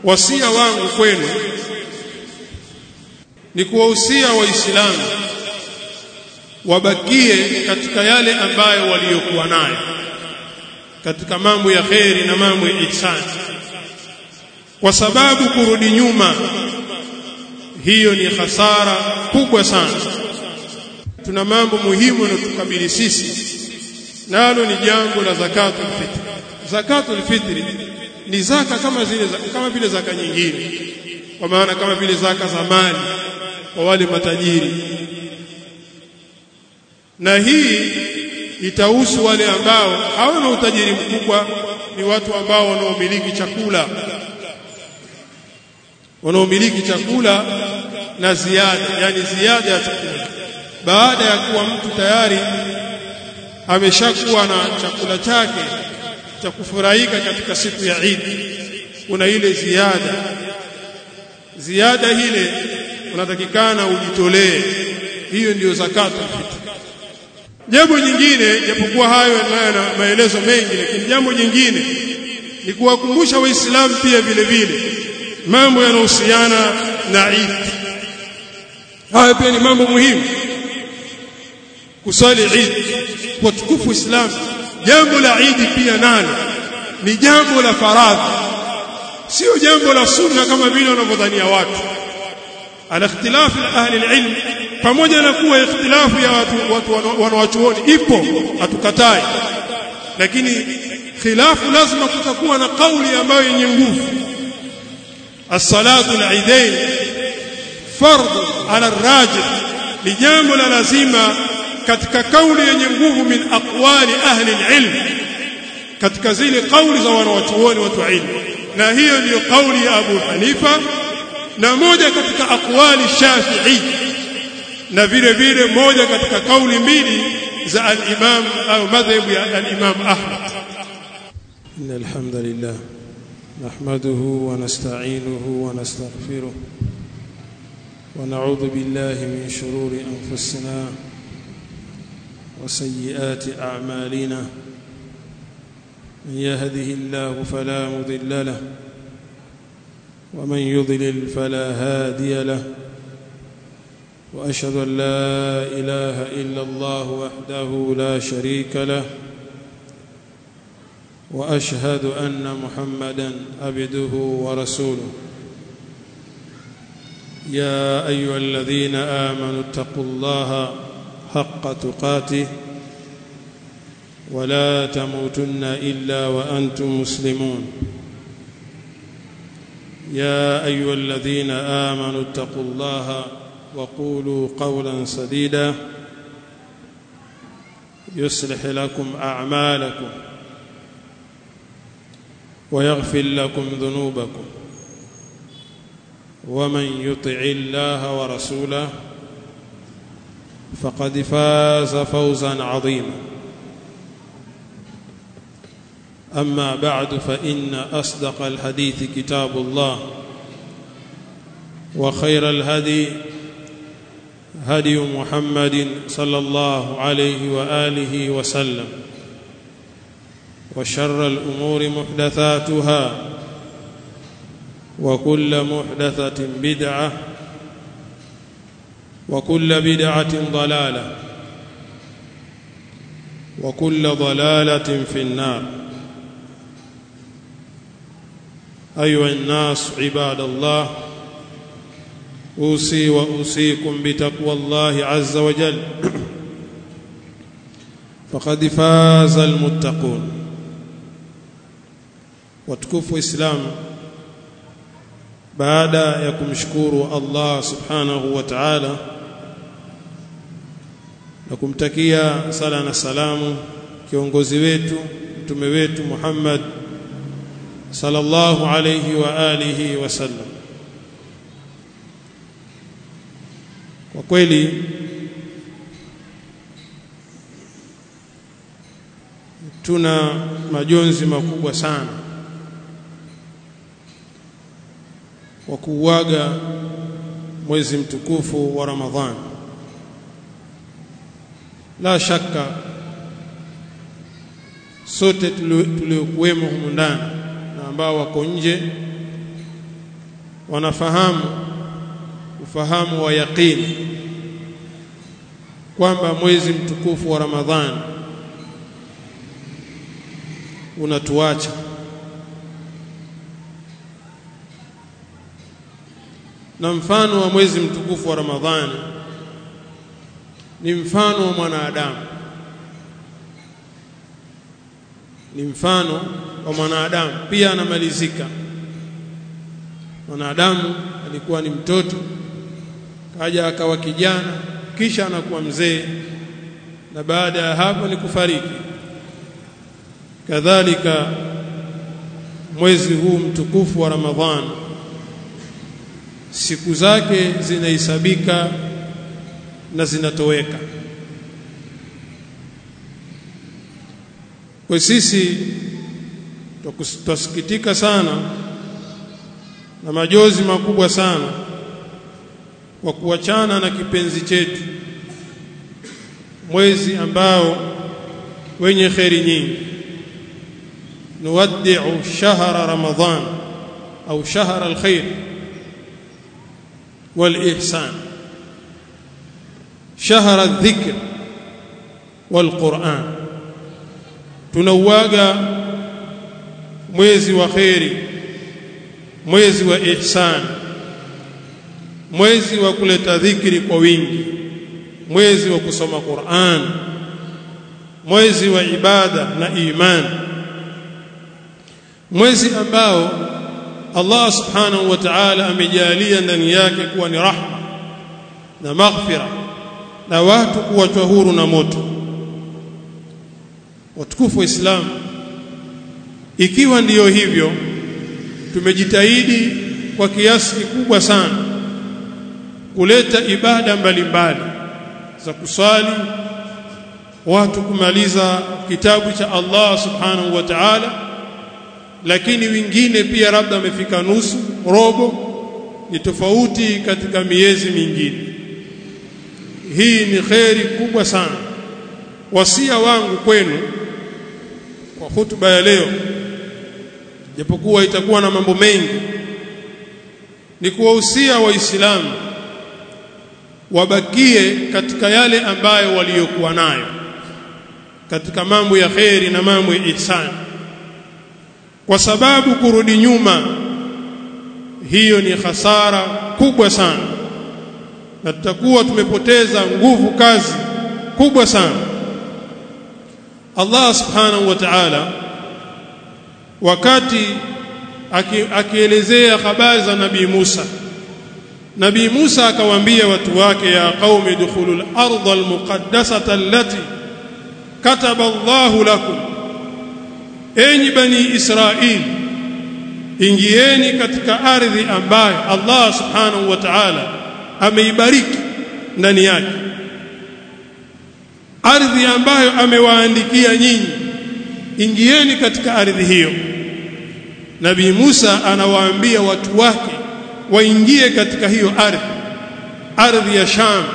wasia wangu kwenu ni kuwahusia waislamu wabakie katika yale ambayo waliokuwa nayo katika mambo ya khairi na mambo ya ihsan, kwa sababu kurudi nyuma hiyo ni hasara kubwa sana. Tuna mambo muhimu yanotukabili sisi, nalo ni jambo la zakatul fitr. Zakatul fitr ni zaka kama vile zaka nyingine, kwa maana kama vile zaka za mali kwa wale matajiri, na hii itahusu wale ambao hawana utajiri mkubwa, ni watu ambao wanaomiliki chakula na ziada, yani ziada ya chakula. Baada ya kuwa mtu tayari ameshakuwa na chakula chake cha kufurahika katika siku ya Eid, kuna ile ziada ile unatakikana ujitolee. Hiyo ndiyo zakatul fitr. Jambo jingine, japokuwa hayo yana maelezo mengi, lakini jambo jingine ni kuwakumbusha waislamu pia vile vile mambo yanayohusiana na Eid. Haya pia ni mambo muhimu. Kusali Eid kwa tukufu Islam, jambo la Eid pia nalo ni jambo la faradhi, sio jambo la sunna kama vile wanavyodhania watu. Ala ikhtilafi ahli alilm, pamoja na kuwa ikhtilafu ya watu wanawachuoni ipo, hatukatai, lakini khilafu lazima kutakuwa na kauli ambayo yenye nguvu. As-salatu al-eidain fardhu ala ar-rajih, ni jambo la lazima katika kauli yenye nguvu min aqwali ahli al-ilm, katika zile kauli za wanawachuoni watu ilmu, na hiyo ndiyo kauli ya Abu Hanifa na moja katika aqwali Shafi'i, na vile vile moja katika kauli mbili za al-Imam au madhhabu ya al-Imam Ahmad. Innal hamdalillah nahmaduhu wa nasta'inuhu wa nastaghfiruh wa na'udhu billahi min shururi anfusina wa sayyiati a'malina. من يهده الله فلا مضل له ومن يضلل فلا هادي له، وأشهد أن لا إله إلا الله وحده لا شريك له، وأشهد أن محمدا عبده ورسوله. يا أيها الذين آمنوا اتقوا الله حق تقاته ولا تموتن إلا وأنتم مسلمون. يا أيها الذين آمنوا اتقوا الله وقولوا قولا سديدا يصلح لكم أعمالكم ويغفر لكم ذنوبكم، ومن يطع الله ورسوله فقد فاز فوزا عظيما. أما بعد، فإن أصدق الحديث كتاب الله، وخير الهدي هدي محمد صلى الله عليه وآله وسلم، وشر الأمور محدثاتها، وكل محدثة بدعة، وكل بدعة ضلالة، وكل ضلالة في النار. أيها الناس عباد الله، أوصي وأوصيكم بتقوى الله عز وجل، فقد فاز المتقون. وتكفوا إسلام baada ya kumshukuru Allah subhanahu wa ta'ala na kumtakia sala na salamu kiongozi wetu, mtume wetu Muhammad sallallahu alayhi wa alihi wasallam. Kwa kweli tuna majonzi makubwa sana wa kuuaga mwezi mtukufu wa Ramadhani. La shaka sote tuliokuwemo humu ndani na ambao wako nje wanafahamu ufahamu wa yaqini kwamba mwezi mtukufu wa Ramadhani unatuacha, na mfano wa mwezi mtukufu wa Ramadhani ni mfano wa mwanadamu, ni mfano wa mwanadamu. Pia anamalizika. Mwanadamu alikuwa ni mtoto, kaja akawa kijana, kisha anakuwa mzee, na baada ya hapo ni kufariki. Kadhalika mwezi huu mtukufu wa Ramadhani siku zake zinahesabika na zinatoweka. Kwa sisi tutasikitika sana na majozi makubwa sana kwa kuachana na kipenzi chetu, mwezi ambao wenye kheri nyingi. Nuwaddi'u shahra Ramadhan au shahra alkhair والإحسان، شهر الذكر والقرآن. tunauaga mwezi wa khairi, mwezi wa ihsan, mwezi wa kuleta dhikri kwa wingi, mwezi wa kusoma Qur'an, mwezi wa ibada na iman, mwezi ambao Allah subhanahu wa ta'ala amejalia ndani yake kuwa ni rahma na maghfira na watu kuwachwa huru na moto. Watukufu wa Islam, ikiwa ndiyo hivyo, tumejitahidi kwa kiasi kikubwa sana kuleta ibada mbalimbali za kusali, watu kumaliza kitabu cha Allah subhanahu wa ta'ala, lakini wengine pia labda wamefika nusu, robo. Ni tofauti katika miezi mingine. Hii ni kheri kubwa sana. Wasia wangu kwenu kwa hutuba ya leo, japokuwa itakuwa na mambo mengi, ni kuwahusia Waislamu wabakie katika yale ambayo waliokuwa nayo katika mambo ya kheri na mambo ya ihsani, kwa sababu kurudi nyuma hiyo ni hasara kubwa sana, na tutakuwa tumepoteza nguvu kazi kubwa sana. Allah subhanahu wa ta'ala wakati akielezea habari za Nabii Musa akawaambia watu wake, ya qaumi dukhulul ardha almuqaddasata allati kataba Allahu lakum, enyi bani Israili, ingieni katika ardhi ambayo Allah subhanahu wa ta'ala ameibariki ndani yake, ardhi ambayo amewaandikia nyinyi, ingieni katika ardhi hiyo. Nabii Musa anawaambia watu wake waingie katika hiyo ardhi ya Sham.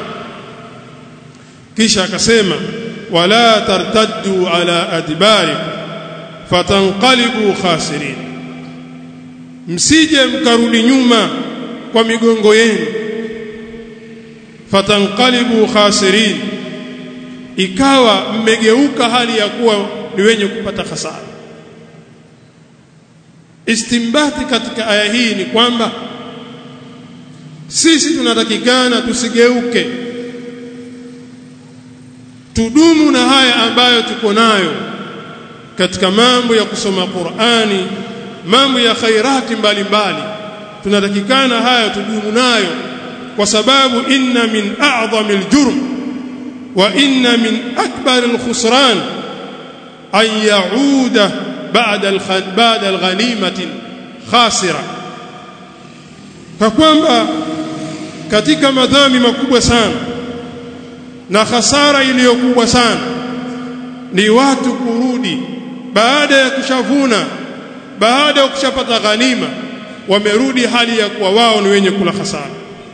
Kisha akasema, wala tartaddu ala adbarikum fatanqalibu khasirin, msije mkarudi nyuma kwa migongo yenu, fatanqalibu khasirin, ikawa mmegeuka hali ya kuwa ni wenye kupata hasara. Istimbati katika aya hii ni kwamba sisi tunatakikana tusigeuke, tudumu na haya ambayo tuko nayo katika mambo ya kusoma Qur'ani, mambo ya khairati mbalimbali. Tunatakikana haya tudumu nayo, kwa sababu inna min a'zamil jurm wa inna min akbaril khusran an ya'uda ba'da al-ghanimati khasira, kwa kwamba katika madhambi makubwa sana na hasara iliyokubwa sana ni watu kurudi baada ya kushavuna, baada ya kushapata ghanima, wamerudi hali ya kuwa wao ni wenye kula hasara.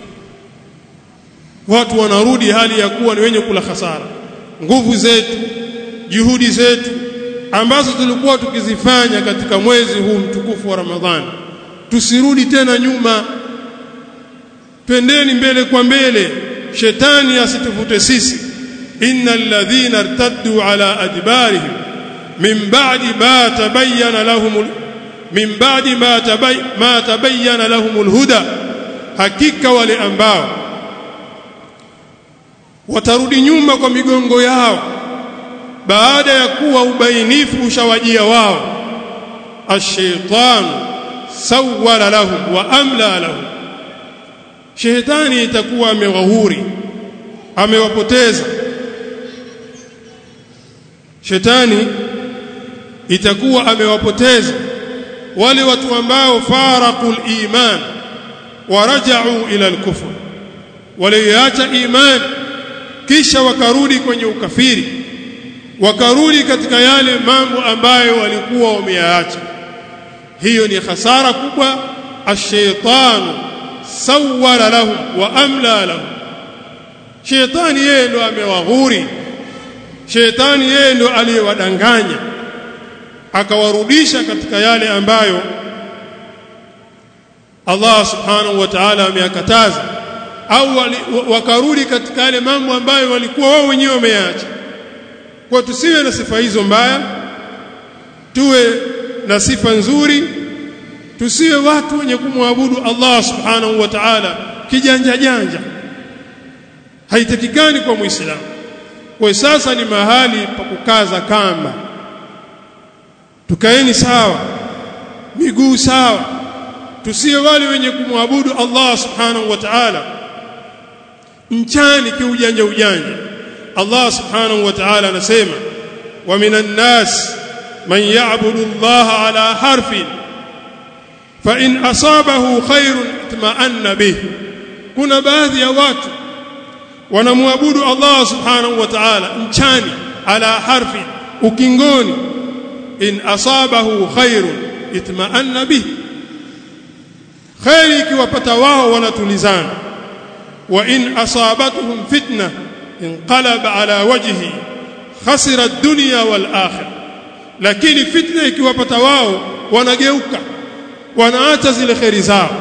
Watu wanarudi hali ya kuwa ni wenye kula hasara. Nguvu zetu, juhudi zetu ambazo tulikuwa tukizifanya katika mwezi huu mtukufu wa Ramadhani, tusirudi tena nyuma, twendeni mbele kwa mbele, shetani asituvute sisi. innal ladhina irtaddu ala adbarihim min ba'di ma tabayyana lahumul huda, hakika wale ambao watarudi nyuma kwa migongo yao baada ya kuwa ubainifu ushawajia wao. ash-shaytan sawwala lahum wa amla lahum, shetani itakuwa amewahuri, amewapoteza. Shetani itakuwa amewapoteza wale watu ambao faraqul iman wa raja'u ila al-kufr, waliacha iman kisha wakarudi kwenye ukafiri, wakarudi katika yale mambo ambayo walikuwa wameyaacha. Hiyo ni hasara kubwa. ash-shaytanu sawwala lahum wa amla lahum, shetani yeye ndo amewahuri, shetani yeye ndo aliyewadanganya akawarudisha katika yale ambayo Allah subhanahu wa ta'ala ameyakataza, au wakarudi katika yale mambo ambayo walikuwa wao wenyewe wameacha. Kwa tusiwe na sifa hizo mbaya, tuwe na sifa nzuri, tusiwe watu wenye kumwabudu Allah subhanahu wa ta'ala kijanja janja. Haitakikani kwa Muislamu. Kwa sasa ni mahali pa kukaza kamba, tukaeni sawa, miguu sawa, tusiwe wale wenye kumwabudu Allah subhanahu wa ta'ala mchani kiujanja ujanja. Allah subhanahu wa ta'ala anasema, wa minan nas man ya'budu Allah ala harfin fa in asabahu khairun itma'anna bih. Kuna baadhi ya watu wanamwabudu Allah subhanahu wa ta'ala mchani, ala harfi, ukingoni. in asabahu khairun itma'anna bih, khairi ikiwapata wao wanatulizana. wa in asabatuhum fitna inqalaba ala wajhi khasira ad-dunya wal akhirah, lakini fitna ikiwapata wao wanageuka, wanaacha zile khairi zao,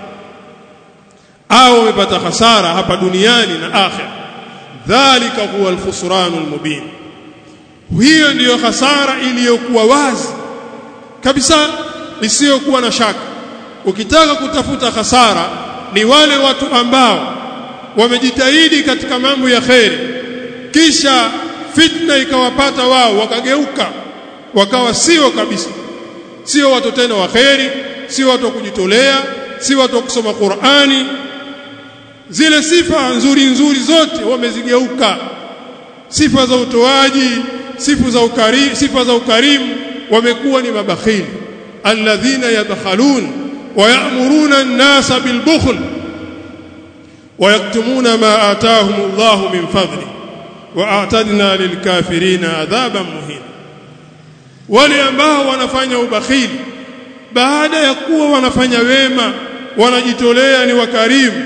au wamepata hasara hapa duniani na akhirah. Dhalika huwa al-khusranul mubin, hiyo ndiyo hasara iliyokuwa wazi kabisa isiyokuwa na shaka. Ukitaka kutafuta hasara, ni wale watu ambao wamejitahidi katika mambo ya khairi, kisha fitna ikawapata wao wakageuka, wakawa sio kabisa, sio watu tena wa khairi, sio watu wa kujitolea, sio watu wa kusoma Qur'ani. Zile sifa nzuri nzuri zote wamezigeuka, sifa za utoaji, sifa za ukarimu, wamekuwa ni mabakhili. alladhina yabkhalun wa ya'muruna an-nasa bil bukhl wa yaktumuna ma ataahum Allahu min fadli wa a'tadna lil kafirina adhaban muhina. Wale ambao wanafanya ubakhili baada ya kuwa wanafanya wema, wanajitolea, ni wakarimu,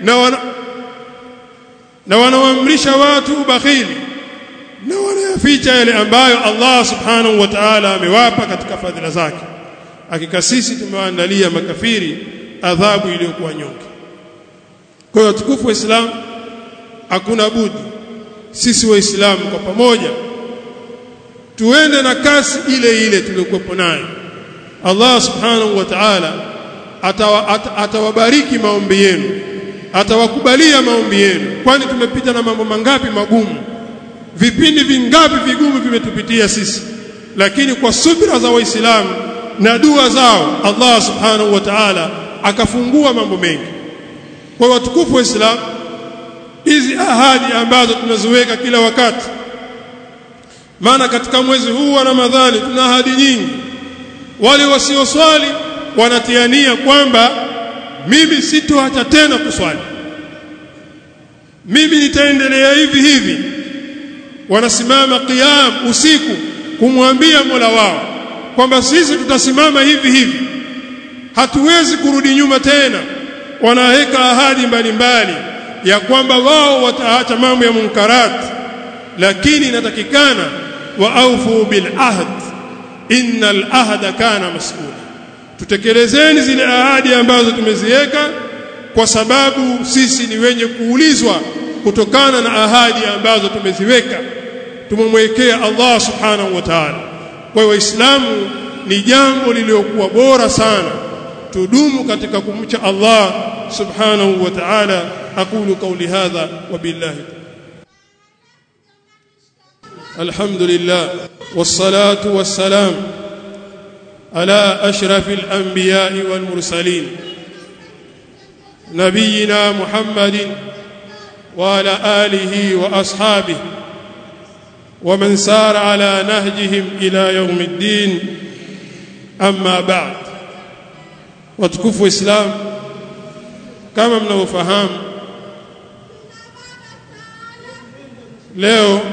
na wanawaamrisha watu ubakhili, na wanayaficha yale ambayo Allah subhanahu wa ta'ala amewapa katika fadhila zake. Hakika sisi tumewaandalia makafiri adhabu iliyokuwa nyonge. Kwa hiyo tukufu wa Islam, hakuna budi sisi Waislamu kwa pamoja tuende na kasi ile ile tuliyokuwa nayo. Allah subhanahu wa ta'ala atawabariki maombi yenu, atawakubalia maombi yenu, kwani tumepita na mambo mangapi magumu, vipindi vingapi vigumu vimetupitia sisi, lakini kwa subira za Waislamu na dua zao Allah subhanahu wa ta'ala akafungua mambo mengi. Kwa watukufu wa Islam, hizi ahadi ambazo tunaziweka kila wakati, maana katika mwezi huu wa Ramadhani tuna ahadi nyingi. Wale wasioswali wanatiania kwamba mimi sitoacha tena kuswali, mimi nitaendelea hivi hivi. Wanasimama qiyam usiku kumwambia Mola wao kwamba sisi tutasimama hivi hivi, hatuwezi kurudi nyuma tena. Wanaweka ahadi mbalimbali ya kwamba wao wataacha mambo ya munkarat, lakini inatakikana wa aufu bil ahd innal ahda kana mas'ula. Tutekelezeni zile ahadi ambazo tumeziweka kwa sababu sisi ni wenye kuulizwa kutokana na ahadi ambazo tumeziweka tumemwekea Allah subhanahu wa ta'ala. Kwa hiyo Uislamu ni jambo lililokuwa bora sana, tudumu katika kumcha Allah subhanahu wa ta'ala. aqulu qawli hadha wa billahi alhamdulillah wassalatu wassalam ala ashrafil anbiya'i wal mursalin nabiyina Muhammadin wa ala alihi wa ashabihi wa man sara ala nahjihim ila yawmiddin. Amma ba'd, watukufu Islam, kama mnavyofahamu leo,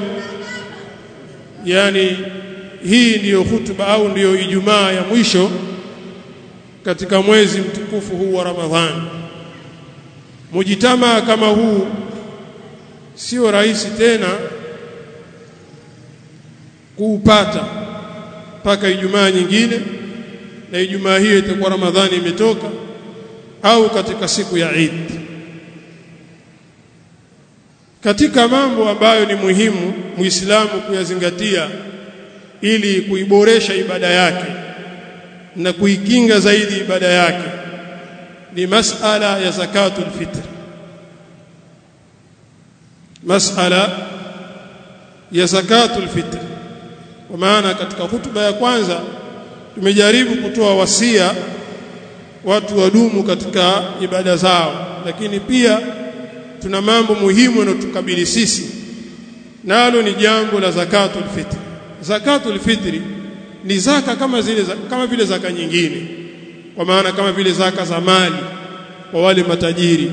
yani hii ndiyo hutuba au ndiyo Ijumaa ya mwisho katika mwezi mtukufu huu wa Ramadhani. Mujitamaa kama huu sio rahisi tena kuupata mpaka Ijumaa nyingine, na Ijumaa hiyo itakuwa Ramadhani imetoka au katika siku ya Eid. Katika mambo ambayo ni muhimu Muislamu kuyazingatia ili kuiboresha ibada yake na kuikinga zaidi ibada yake ni masala ya zakatul fitr. Masala ya zakatul fitr, kwa maana katika hutuba ya kwanza tumejaribu kutoa wasia watu wadumu katika ibada zao, lakini pia tuna mambo muhimu yanotukabili sisi, nalo ni jambo la zakatul fitr. Zakatul fitri ni zaka kama vile zaka nyingine, kwa maana kama vile zaka za mali kwa wale matajiri,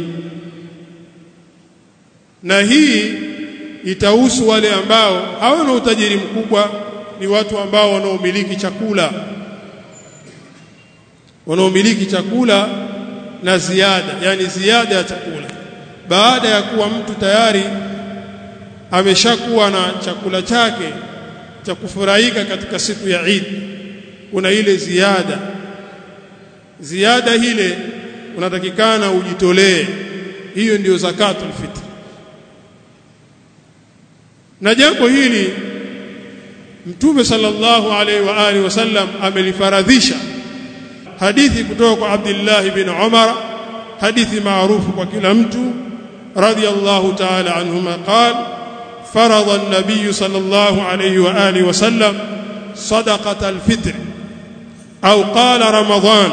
na hii itahusu wale ambao hawana utajiri mkubwa, ni watu ambao wanaomiliki chakula na ziada, yani ziada ya chakula. Baada ya kuwa mtu tayari ameshakuwa na chakula chake cha kufurahika katika siku ya Eid, kuna ile ziada ile unatakikana ujitolee. Hiyo ndiyo zakatul fitr. Na jambo hili Mtume sallallahu alaihi wa alihi wasallam amelifaradhisha. Hadithi kutoka kwa Abdullah ibn Umar, hadithi maarufu kwa kila mtu radiyallahu ta'ala anhuma, qala farada an-nabiy sallallahu alayhi wa alihi wasallam sadaqata al-fitr au qala Ramadan.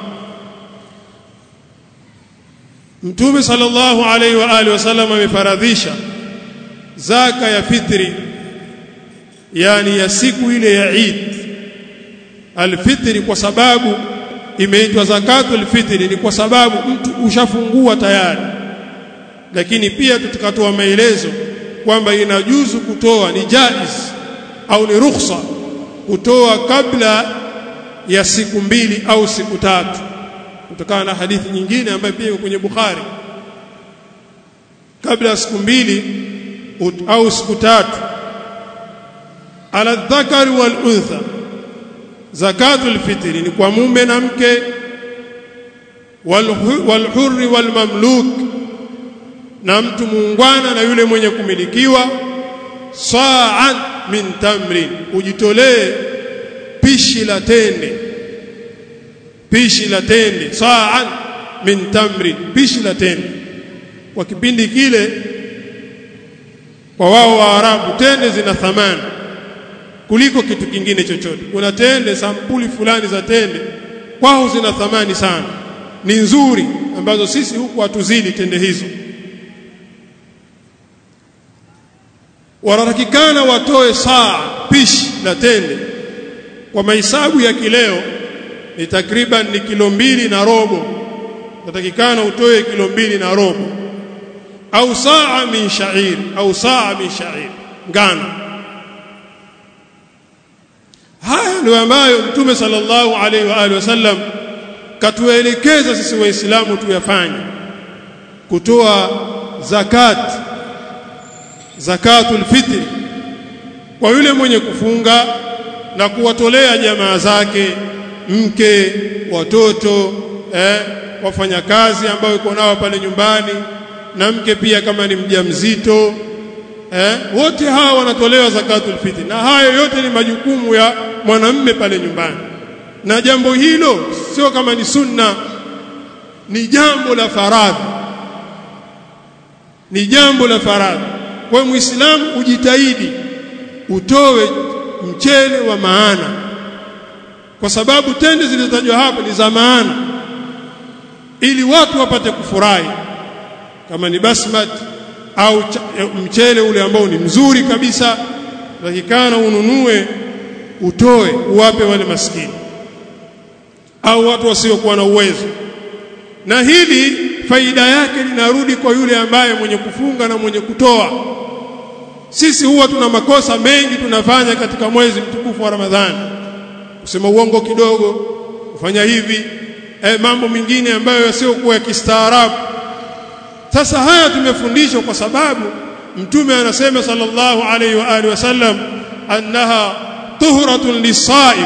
Mtume sallallahu alayhi wa alihi wasallam amefaradhisha zaka ya fitri, yani ya siku ile ya Eid al-fitri. Kwa sababu imeitwa zakatul fitri ni kwa sababu mtu ushafungua tayari, lakini pia tutakatoa maelezo kwamba inajuzu kutoa, ni jaiz au ni rukhsa kutoa kabla ya siku 2 au siku 3, kutokana na hadithi nyingine ambayo pia iko kwenye Bukhari. Kabla ya siku 2 au siku 3, ala dhakari wal untha, zakatul fitri ni kwa mume na mke, wal hurri wal mamluk, na mtu muungwana na yule mwenye kumilikiwa. Sa'an min tamrin, ujitolee pishi la tende, sa'an min tamrin, pishi la tende. Kwa kipindi kile kwa wao wa Arabu tende zina thamani kuliko kitu kingine chochote. Kuna tende, sampuli fulani za tende kwao zina thamani sana, ni nzuri, ambazo sisi huku hatuzidi tende hizo. Wanatakikana watoe saa pishi la tende, kwa mahesabu ya kileo ni takriban ni kilo 2 na robo. Natakikana utoe kilo 2 na robo, au saa min sha'ir, ngano. Haya ndio ambayo Mtume sallallahu alaihi wa alihi wasallam katuelekeza sisi Waislamu tuyafanye, kutoa zakatul fitri kwa yule mwenye kufunga na kuwatolea jamaa zake, mke, watoto, wafanyakazi ambao yuko nao pale nyumbani, na mke pia kama ni mjamzito, wote hawa wanatolewa zakatul fitr, na hayo yote ni majukumu ya mwanamume pale nyumbani. Na jambo hilo sio kama ni sunna, ni jambo la faradhi, ni jambo la faradhi. Kwa Muislamu ujitahidi utoe mchele wa maana, kwa sababu tende zilizotajwa hapa ni za maana, ili watu wapate kufurahi. Kama ni basmati au mchele ule ambao ni mzuri kabisa, lakini ununue utoe uwape wale maskini au watu wasiokuwa na uwezo. Na hili faida yake linarudi kwa yule ambaye mwenye kufunga na mwenye kutoa. Sisi huwa tuna makosa mengi tunafanya katika mwezi mtukufu wa Ramadhani, kusema uongo kidogo, kufanya hivi mambo mengine ambayo yasiokuwa ya kistaarabu. Sasa haya tumefundishwa kwa sababu Mtume anasema sallallahu alayhi wa alihi wasallam annaha tuhratun lisaim,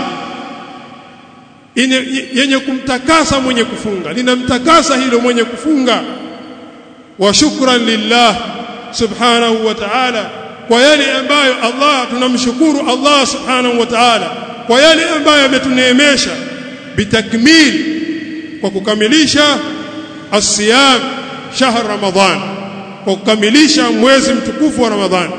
yenye kumtakasa mwenye kufunga, linamtakasa hilo mwenye kufunga. Wa shukran lillah subhanahu wa ta'ala, kwa yale ambayo tunamshukuru Allah subhanahu wa ta'ala kwa yale ambayo ametuneemesha, bitakmil, kwa kukamilisha as-siyam shahr Ramadhan, kwa kukamilisha mwezi mtukufu wa Ramadhani.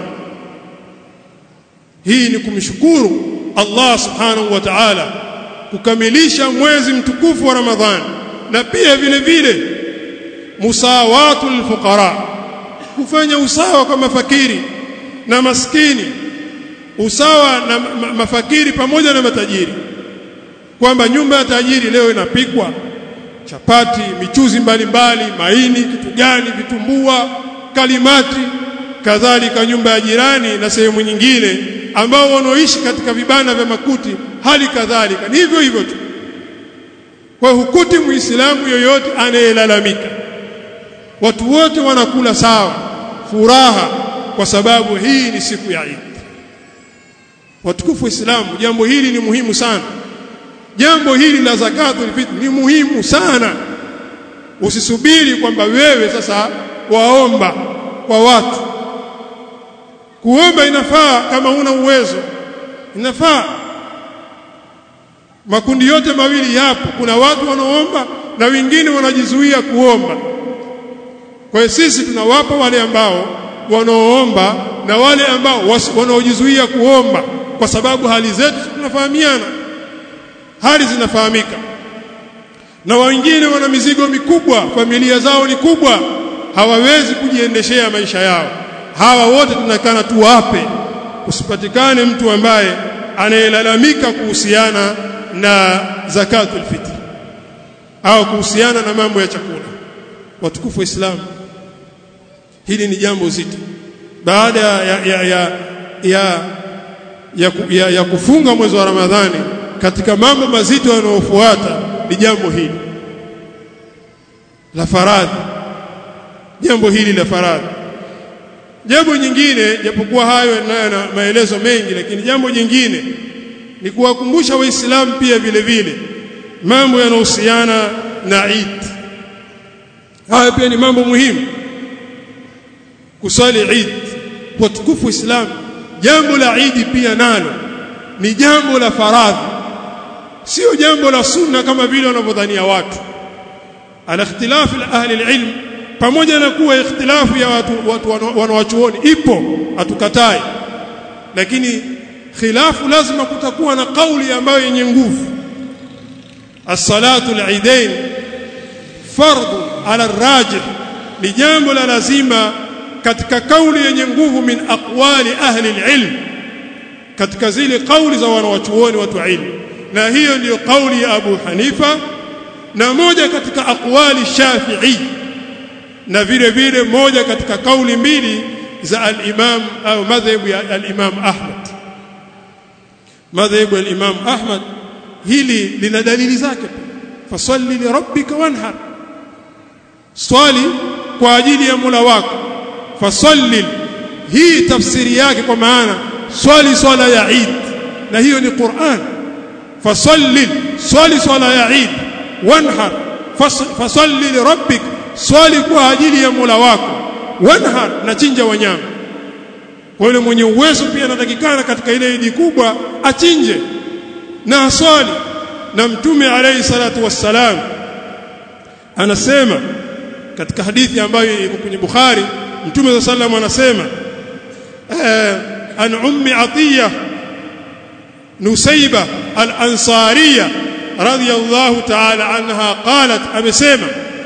Hii ni kumshukuru Allah subhanahu wa ta'ala kukamilisha mwezi mtukufu wa Ramadhani. Na pia vile vile musawatul fuqara, kufanya usawa kwa mafakiri na maskini, usawa na mafakiri pamoja na matajiri, kwamba nyumba ya tajiri leo inapikwa chapati, michuzi mbalimbali, maini, kitu gani, vitumbua, kalimati, kadhalika nyumba ya jirani na sehemu nyingine ambao wanaoishi katika vibanda vya makuti hali kadhalika ni hivyo hivyo tu. Kwa hukuti Muislamu yoyote anayelalamika, watu wote wanakula sawa, furaha, kwa sababu hii ni siku ya Eid. Watukufu Waislamu, jambo hili ni muhimu sana. Jambo hili la zakatul fitr ni muhimu sana. Usisubiri kwamba wewe sasa waomba kwa watu. Kuomba inafaa kama una uwezo, inafaa. Makundi yote mawili yapo, kuna watu wanaoomba na wengine wanajizuia kuomba. Kwa hiyo sisi tunawapa wale ambao wanaoomba na wale ambao wanaojizuia kuomba, kwa sababu hali zetu tunafahamiana, hali zinafahamika. Na wengine wana mizigo mikubwa, familia zao ni kubwa, hawawezi kujiendeshea maisha yao. Hawa wote tunakana tuwape, usipatikane mtu ambaye anayelalamika kuhusiana na zakatul fitr au kuhusiana na mambo ya chakula. Watukufu Waislamu, hili ni jambo zito. Baada ya kufunga mwezi wa Ramadhani, katika mambo mazito yanayofuata ni jambo hili la faradhi. Jambo hili la faradhi. Jambo nyingine, japokuwa hayo na maelezo mengi, lakini jambo jingine ni kuwakumbusha Waislamu pia vile vile mambo yanayohusiana na Eid. Haya pia ni mambo muhimu. Kusali Eid, watukufu Waislamu, jambo la Eid pia nalo ni jambo la faradhi, sio jambo la sunna kama vile wanavyodhania watu. Ala ikhtilafi ahli alilm, pamoja na kuwa ikhtilafu ya watu wanawachuoni ipo, hatukatai, lakini khilafu lazima kutakuwa na kauli ambayo yenye nguvu. As-salatu al-eidain fardhu ala ar-rajih, ni jambo la lazima katika kauli yenye nguvu min aqwali ahli al-ilm, katika zile kauli za wanawachuoni watu ilmu. Na hiyo ndiyo kauli ya Abu Hanifa, na moja katika aqwali Shafi'i, na vile vile moja katika kauli mbili za al-Imam au madhhabu ya al-Imam Ahmad. Madhhabu ya al-Imam Ahmad hili lina dalili zake. Fasalli li rabbika wanhar, swali kwa ajili ya Mola wako. Fasalli, hii tafsiri yake kwa maana swali swala ya Eid, na hiyo ni Qur'an. Fasalli, swali swala ya Eid. Wanhar, fasalli li rabbik, swali kwa ajili ya Mola wako, wanhar, na chinja wanyama. Kwa yule mwenye uwezo pia anatakikana katika ile idi kubwa achinje na aswali. Na Mtume alayhi salatu wassalam anasema katika hadithi ambayo iko kwenye Bukhari, Mtume sallallahu anasema an ummi Atiyya Nusayba al-Ansariyya radiyallahu ta'ala anha qalat, amesema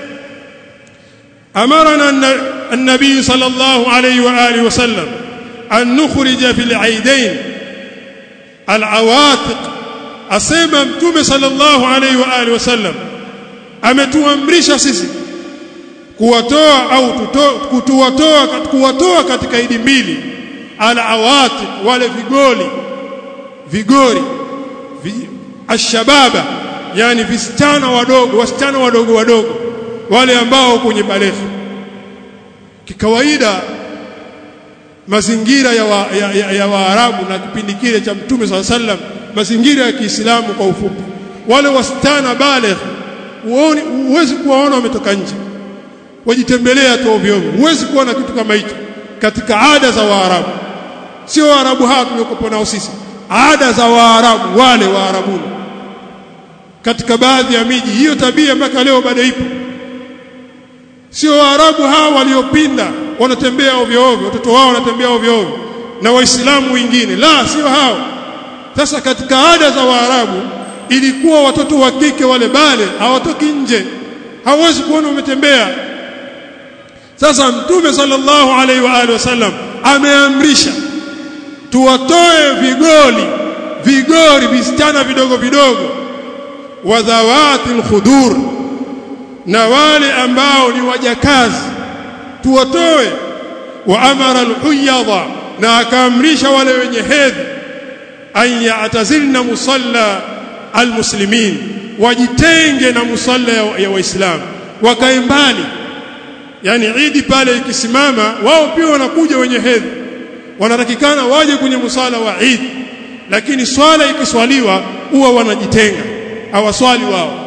amarna an-nabiy sallallahu alayhi wa alihi wasallam an nukhrija fil aidain al-awatiq. Asema Mtume sallallahu alayhi wa alihi wasallam ametuamrisha sisi kuwatoa au kuwatoa katika idi mbili al-awatiq, wale vigori ashababa, yani wasichana wadogo wale ambao kwenye baleghe. Kikawaida mazingira ya Waarabu na kipindi kile cha Mtume sallallahu alaihi wasallam, mazingira ya Kiislamu kwa ufupi, wale wasichana baleghe huwezi kuwaona wametoka nje wajitembelea tu ovyo ovyo, huwezi kuona kitu kama hicho katika ada za Waarabu. Sio Waarabu hawa tuliokuwa nao sisi, ada za Waarabu, wale Waarabu katika baadhi ya miji, hiyo tabia mpaka leo bado ipo. Sio Waarabu hawa waliopinda wanatembea ovyo ovyo, watoto wao wanatembea ovyo ovyo na Waislamu wengine, la, sio hao. Sasa katika ada za Waarabu ilikuwa watoto wa kike wale bale hawatoki nje, hawezi kuona wametembea. Sasa Mtume sallallahu alaihi wa alihi wasallam ameamrisha tuwatoe vigori visichana vidogo wadhawatil khudur, na wale ambao ni wajakazi tuwatoe. Wa amara al-huyadha, na akaamrisha wale wenye hedhi an ya'tazilna musalla al-muslimin, wajitenge na musalla ya Waislamu, wakae mbali. Yani idi pale ikisimama, wao pia wanakuja wenye hedhi, wanatakikana waje kwenye musala wa idi, lakini swala ikiswaliwa huwa wanajitenga, hawaswali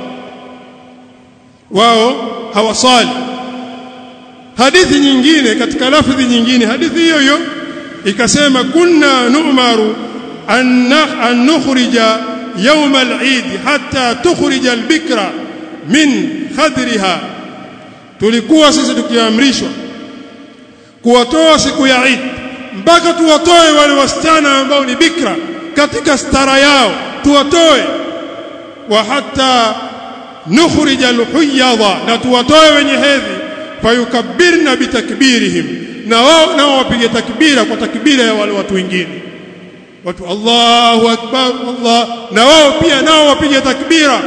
wao hawaswali. Hadithi nyingine, katika lafzi nyingine, hadithi hiyo ikasema kunna nu'maru an nukhrija yawm al-eid hatta tukhrija al-bikra min khadriha, tulikuwa sisi tukiamrishwa kuwatoa siku ya Eid mpaka tuwatoe wale wasichana ambao ni bikra katika stara yao, tuwatoe. Wa hatta nukhrija al-huyadha, na tuwatoe wenye hedhi, fayukabbirna bitakbirihim, na wao nao wapige takbira kwa takbira ya wale watu wengine, watu Allahu akbar Allah, na wao pia nao wapige takbira.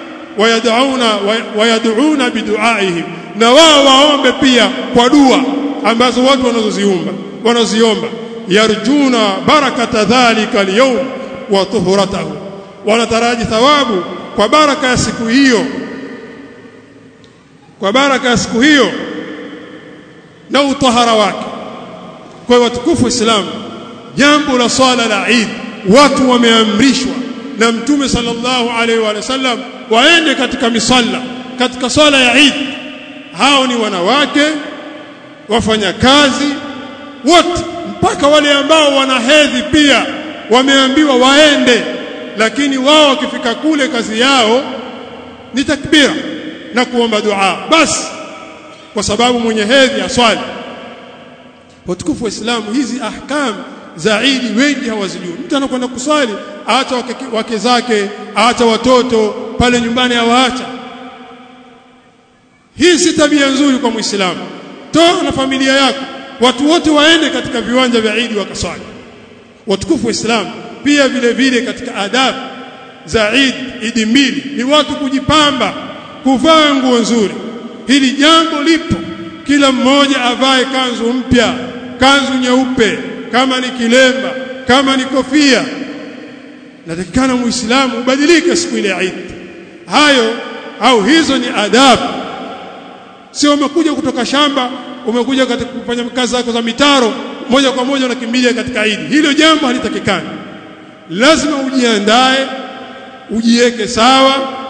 Wayad'una biduaihim, na wao waombe pia kwa dua ambazo watu wanaziomba. Yarjuna barakata dhalika al-yawm wa tuhuratahu, wanataraji thawabu kwa baraka ya siku hiyo, na utahara wake. Kwa hiyo watukufu Islamu, jambo la swala la Eid watu wameamrishwa na Mtume sallallahu alaihi wa sallam waende katika misalla katika swala ya Eid. Hao ni wanawake, wafanyakazi wote, mpaka wale ambao wana hedhi pia wameambiwa waende, lakini wao wakifika kule kazi yao ni takbira na kuomba dua basi, kwa sababu mwenye hedhi aswali. Watukufu wa Islamu, hizi ahkam za Eid wengi hawazijui. Mtu anakwenda kuswali, aacha wake zake, aacha watoto pale nyumbani, hawaacha. Hii si tabia nzuri kwa Muislamu. Toa na familia yako, watu wote waende katika viwanja vya Eid wakaswali. Watukufu wa Islamu, pia vile vile katika adabu za Eid mbili ni watu kujipamba, kuvaa nguo nzuri. Hili jambo lipo, kila mmoja avae kanzu mpya, kanzu nyeupe, kama ni kilemba, kama ni kofia. Natakikana Muislamu ubadilike siku ile ya Eid. Hayo au hizo ni adabu. Sio umekuja kutoka shamba, umekuja katika kufanya kazi zako za mitaro, moja kwa moja unakimbilia katika Eid. Hilo jambo halitakikani. Lazima ujiandae, ujiweke sawa,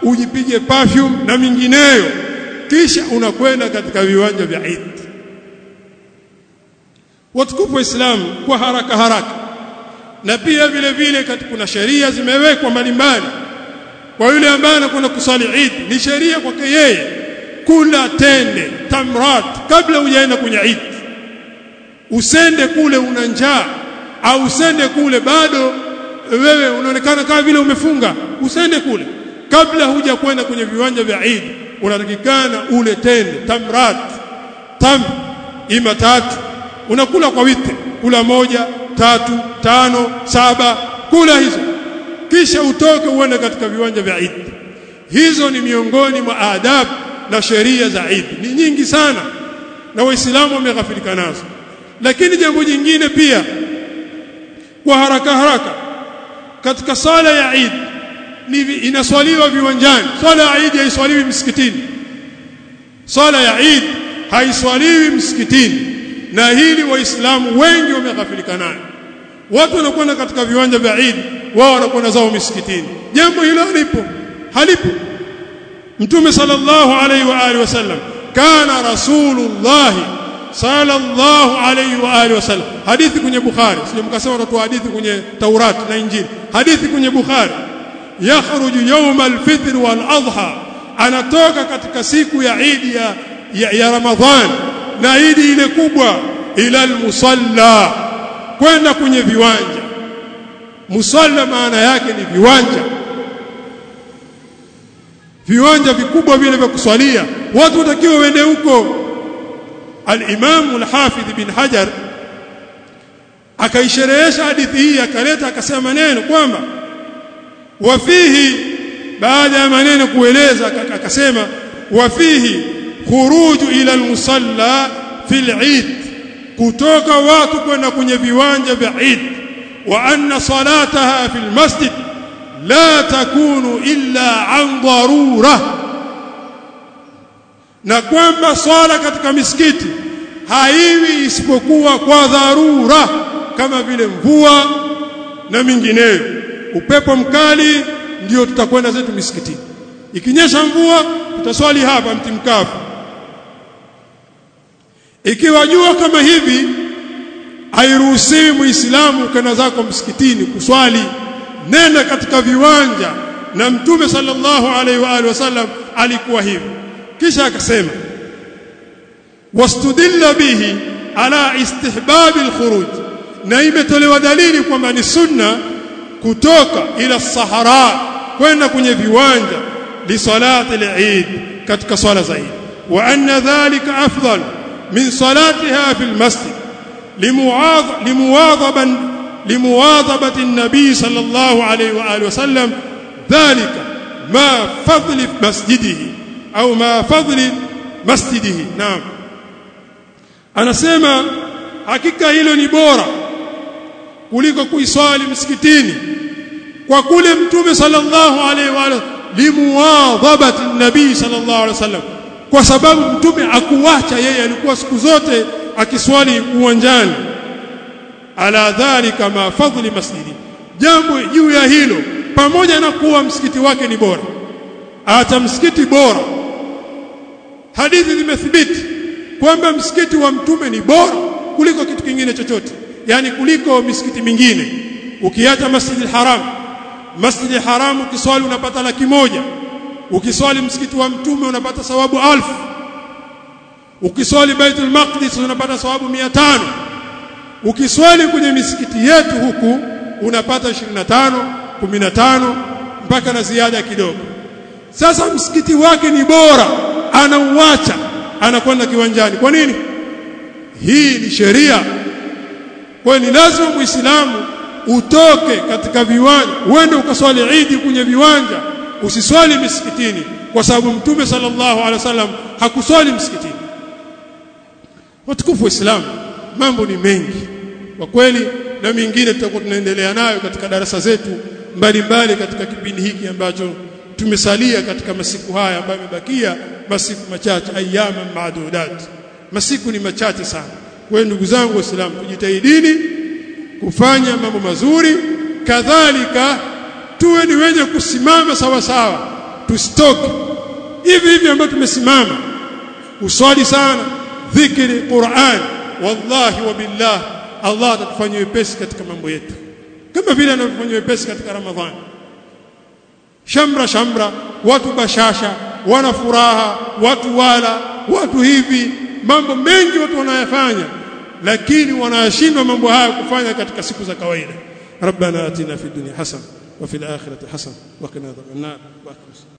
ujipige perfume na mingineyo, kisha unakwenda katika viwanja vya Eid. Watukufu wa Islam, kwa haraka na pia vile vile kuna sheria zimewekwa mbalimbali kwa yule ambaye anakwenda kusali Eid. Ni sheria kwake yeye kula tende tamrat kabla hujaenda kwenye Eid. Usende kule una njaa, au usende kule bado wewe unaonekana kama vile umefunga. Usende kule kabla huja kwenda kwenye viwanja vya Eid. Unatakikana ule tende tamrat ima 3, unakula kwa witri, kula 1, 3, 5, 7, kula hizo, kisha utoke uende katika viwanja vya Eid. Hizo ni miongoni mwa adabu na sheria za Eid, ni nyingi sana na Waislamu wameghafilika nazo. Lakini jambo jingine pia, kwa haraka katika sala ya Eid inaswaliwa viwanjani. Sala ya Eid haiswaliwi msikitini. Sala ya Eid haiswaliwi msikitini, na hili Waislamu wengi wameghafilika nayo. Watu wanakwenda katika viwanja vya Eid, wao wanakwenda zao misikitini. Jambo hilo halipo. Mtume sallallahu alaihi wa alihi wasallam, kana rasulullah sallallahu alaihi wa alihi wasallam, hadithi kwenye Bukhari, sijamkasema watu hadithi kwenye Taurat na Injili, hadithi kwenye Bukhari, yakhruju yawm al-fitr wal adha, anatoka katika siku ya Eid ya Ramadhan na Eid ile kubwa, ila al-musalla, kwenda kwenye viwanja. Musalla maana yake ni viwanja vikubwa vile vya kuswalia, watu watakiwa waende huko. Al-Imam al-Hafidh bin Hajar akaisherehesha hadithi hii, akaleta akasema maneno kwamba wafihi, baada ya maneno kueleza akasema wafihi khuruju ila al-musalla fil Eid, kutoka watu kwenda kwenye viwanja vya Eid, wa anna salataha fil masjid la takunu illa an darura, na kwamba swala katika misikiti haiwi isipokuwa kwa dharura, kama vile mvua na mingineyo. Upepo mkali ndio tutakwenda zetu misikitini. Ikinyesha mvua tutaswali hapa mti mkavu. Ikiwa jua kama hivi, hairuhusiwi Muislamu kana zako msikitini kuswali. Nenda katika viwanja, na Mtume sallallahu alaihi wa alihi wasallam alikuwa hivi. Kisha akasema wastudilla bihi ala istihbab al-khuruj, na imetolewa dalili kwamba ni sunna kutoka ila sahara, kwenda kwenye viwanja, li salati al-Eid, katika swala za Eid, wa anna dhalika afdal min salatiha fil masjid limuwadhabati an-nabi sallallahu alayhi wa alihi wasallam dhalika ma fadli masjidihi au ma fadli masjidihi. Naam, anasema hakika hilo ni bora kuliko kuiswali msikitini, kwa kule Mtume sallallahu alayhi wa alihi limuwadhabati an-nabi sallallahu alayhi wasallam, kwa sababu Mtume akuacha yeye, alikuwa siku zote akiswali uwanjani. Ala dhalika ma fadli masjidi, jambo juu ya hilo, pamoja na kuwa msikiti wake ni bora, hata msikiti bora, hadithi zimethibiti kwamba msikiti wa Mtume ni bora kuliko kitu kingine chochote, yani kuliko misikiti mingine. Ukiacha Masjidil Haram, Masjidil Haram ukiswali unapata 100,000, ukiswali msikiti wa Mtume unapata thawabu 1000, ukiswali Baitul Maqdis unapata thawabu 500, ukiswali kwenye misikiti yetu huku unapata 25, 15 mpaka na ziada kidogo. Sasa msikiti wake ni bora, anauacha anakwenda kiwanjani. Kwa nini? Hii ni sheria. Kwa ni lazima Muislamu utoke katika viwanja, uende ukaswali Eid kwenye viwanja, usiswali misikitini, kwa sababu Mtume sallallahu alaihi wasallam hakuswali msikitini. Watukufu wa Islam, mambo ni mengi kwa kweli, na mingine tutakuwa tunaendelea nayo katika darasa zetu mbalimbali katika kipindi hiki ambacho tumesalia katika masiku haya ambayo yamebakia masiku machache, ayyama maadudat. Masiku ni machache sana. Kwa hiyo ndugu zangu Waislamu, tujitahidini kufanya mambo mazuri, kadhalika tuwe ni wenye kusimama sawa sawa tustoke hivi ambao tumesimama uswali sana dhikri Qur'an wallahi wa billah Allah atatufanyia wepesi katika mambo yetu kama vile anavyofanyia wepesi katika Ramadhani shamra watu bashasha wana furaha watu wala watu hivi mambo mengi watu wanayafanya lakini wanashindwa mambo haya kufanya katika siku za kawaida rabbana atina fid dunya hasana wa fil akhirati hasana wa qina adhaban nar